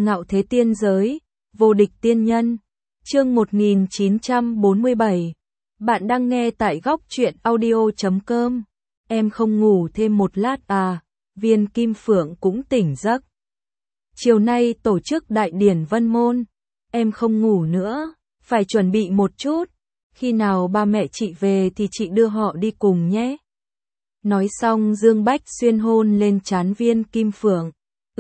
Ngạo thế tiên giới, vô địch tiên nhân. Chương 1947. Bạn đang nghe tại góc truyện audio.com. Em không ngủ thêm một lát à? Viên Kim Phượng cũng tỉnh giấc. Chiều nay tổ chức đại điển Vân Môn. Em không ngủ nữa, phải chuẩn bị một chút. Khi nào ba mẹ chị về thì chị đưa họ đi cùng nhé. Nói xong Dương Bách Xuyên hôn lên trán Viên Kim Phượng.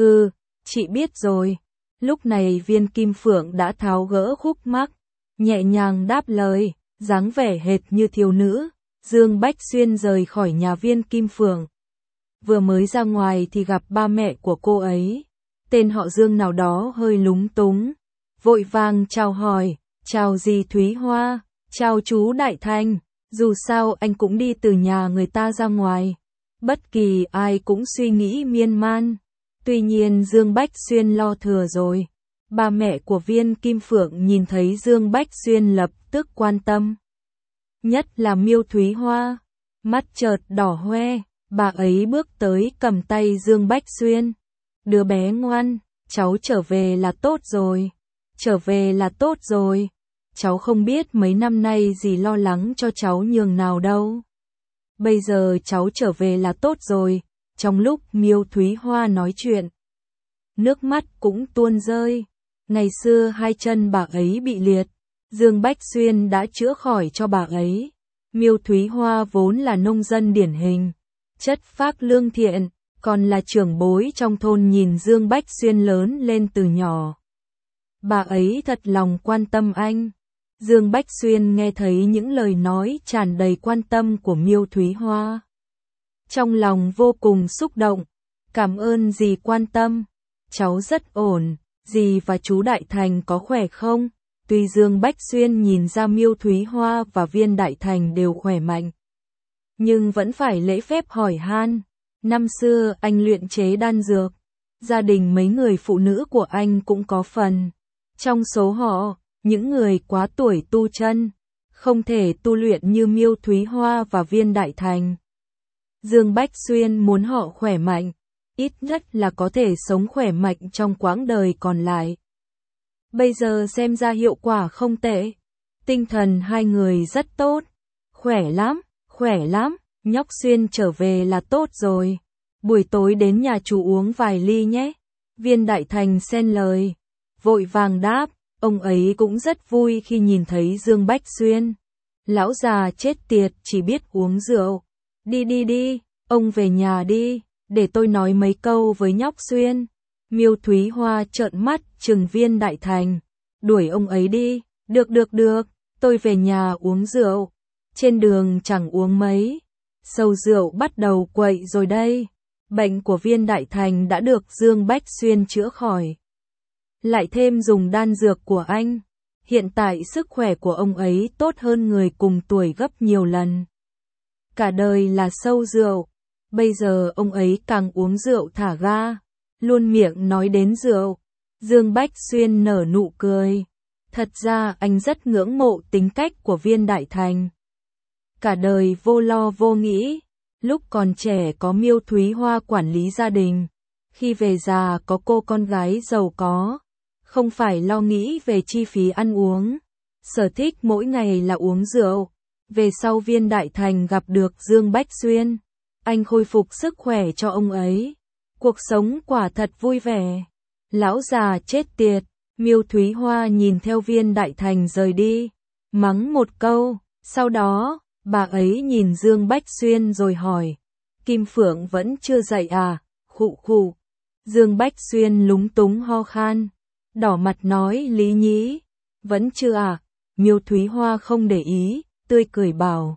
Chị biết rồi. Lúc này Viên Kim Phượng đã tháo gỡ khúc mắc, nhẹ nhàng đáp lời, dáng vẻ hệt như thiếu nữ. Dương Bách Xuyên rời khỏi nhà Viên Kim Phượng. Vừa mới ra ngoài thì gặp ba mẹ của cô ấy. Tên họ Dương nào đó hơi lúng túng, vội vàng chào hỏi, chào dì Thúy Hoa, chào chú Đại Thành, dù sao anh cũng đi từ nhà người ta ra ngoài. Bất kỳ ai cũng suy nghĩ miên man. Tuy nhiên Dương Bách Xuyên lo thừa rồi. Ba mẹ của Viên Kim Phượng nhìn thấy Dương Bách Xuyên lập tức quan tâm. Nhất là Miêu Thúy Hoa, mắt chợt đỏ hoe, bà ấy bước tới cầm tay Dương Bách Xuyên. Đứa bé ngoan, cháu trở về là tốt rồi. Trở về là tốt rồi. Cháu không biết mấy năm nay dì lo lắng cho cháu nhường nào đâu. Bây giờ cháu trở về là tốt rồi. Trong lúc Miêu Thúy Hoa nói chuyện, nước mắt cũng tuôn rơi. Ngày xưa hai chân bà ấy bị liệt, Dương Bách Xuyên đã chữa khỏi cho bà ấy. Miêu Thúy Hoa vốn là nông dân điển hình, chất phác lương thiện, còn là trưởng bối trong thôn nhìn Dương Bách Xuyên lớn lên từ nhỏ. Bà ấy thật lòng quan tâm anh. Dương Bách Xuyên nghe thấy những lời nói tràn đầy quan tâm của Miêu Thúy Hoa. Trong lòng vô cùng xúc động. Cảm ơn dì quan tâm. Cháu rất ổn. Dì và chú Đại Thành có khỏe không? Tuy Dương Bách Xuyên nhìn ra Miêu Thúy Hoa và Viên Đại Thành đều khỏe mạnh, nhưng vẫn phải lễ phép hỏi han. Năm xưa anh luyện chế đan dược. Gia đình mấy người phụ nữ của anh cũng có phần. Trong số họ, những người quá tuổi tu chân, không thể tu luyện như Miêu Thúy Hoa và Viên Đại Thành. Dương Bách Xuyên muốn họ khỏe mạnh, ít nhất là có thể sống khỏe mạnh trong quãng đời còn lại. Bây giờ xem ra hiệu quả không tệ. Tinh thần hai người rất tốt. Khỏe lắm, nhóc Xuyên trở về là tốt rồi. Buổi tối đến nhà chú uống vài ly nhé. Viên Đại Thành xen lời, vội vàng đáp, ông ấy cũng rất vui khi nhìn thấy Dương Bách Xuyên. Lão già chết tiệt chỉ biết uống rượu. Đi, ông về nhà đi, để tôi nói mấy câu với nhóc Xuyên. Miêu Thúy Hoa trợn mắt trừng Viên Đại Thành, đuổi ông ấy đi. Được, tôi về nhà uống rượu. Trên đường chẳng uống mấy, sầu rượu bắt đầu quậy rồi đây. Bệnh của Viên Đại Thành đã được Dương Bách Xuyên chữa khỏi, lại thêm dùng đan dược của anh. Hiện tại sức khỏe của ông ấy tốt hơn người cùng tuổi gấp nhiều lần. Cả đời là sâu rượu, bây giờ ông ấy càng uống rượu thả ga, luôn miệng nói đến rượu. Dương Bách Xuyên nở nụ cười. Thật ra anh rất ngưỡng mộ tính cách của Viên Đại Thành. Cả đời vô lo vô nghĩ, lúc còn trẻ có Miêu Thúy Hoa quản lý gia đình, khi về già có cô con gái giàu có, không phải lo nghĩ về chi phí ăn uống, sở thích mỗi ngày là uống rượu. Về sau Viên Đại Thành gặp được Dương Bách Xuyên, anh khôi phục sức khỏe cho ông ấy. Cuộc sống quả thật vui vẻ. Lão già chết tiệt. Miêu Thúy Hoa nhìn theo Viên Đại Thành rời đi, mắng một câu, sau đó, bà ấy nhìn Dương Bách Xuyên rồi hỏi, Kim Phượng vẫn chưa dậy à? Khụ. Dương Bách Xuyên lúng túng ho khan, đỏ mặt nói lý nhí, vẫn chưa à? Miêu Thúy Hoa không để ý, tươi cười bảo,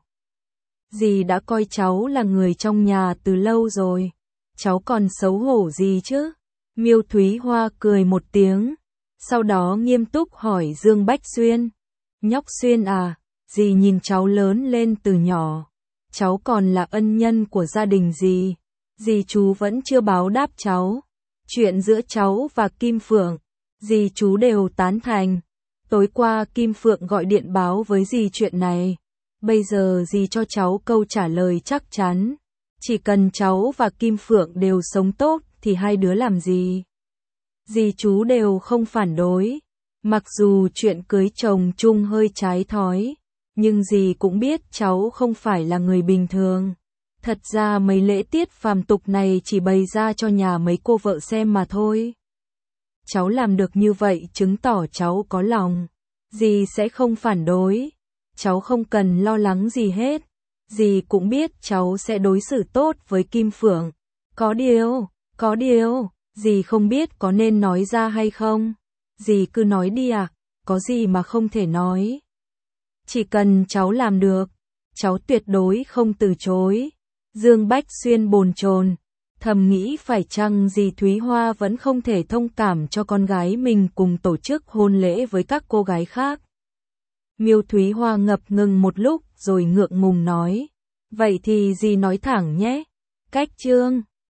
dì đã coi cháu là người trong nhà từ lâu rồi, cháu còn xấu hổ gì chứ? Miêu Thúy Hoa cười một tiếng, sau đó nghiêm túc hỏi Dương Bách Xuyên, nhóc Xuyên à, dì nhìn cháu lớn lên từ nhỏ, cháu còn là ân nhân của gia đình dì chú vẫn chưa báo đáp cháu. Chuyện giữa cháu và Kim Phượng, dì chú đều tán thành. Tối qua Kim Phượng gọi điện báo với dì chuyện này, bây giờ dì cho cháu câu trả lời chắc chắn. Chỉ cần cháu và Kim Phượng đều sống tốt thì hai đứa làm gì dì chú đều không phản đối. Mặc dù chuyện cưới chồng chung hơi trái thói, nhưng dì cũng biết cháu không phải là người bình thường. Thật ra mấy lễ tiết phàm tục này chỉ bày ra cho nhà mấy cô vợ xem mà thôi. Cháu làm được như vậy chứng tỏ cháu có lòng. Dì sẽ không phản đối. Cháu không cần lo lắng gì hết. Dì cũng biết cháu sẽ đối xử tốt với Kim Phượng. Có điều, dì không biết có nên nói ra hay không. Dì cứ nói đi ạ, có gì mà không thể nói. Chỉ cần cháu làm được, cháu tuyệt đối không từ chối. Dương Bách Xuyên bồn chồn, thầm nghĩ phải chăng dì Thúy Hoa vẫn không thể thông cảm cho con gái mình cùng tổ chức hôn lễ với các cô gái khác. Miêu Thúy Hoa ngập ngừng một lúc rồi ngượng ngùng nói, vậy thì dì nói thẳng nhé. Cách chương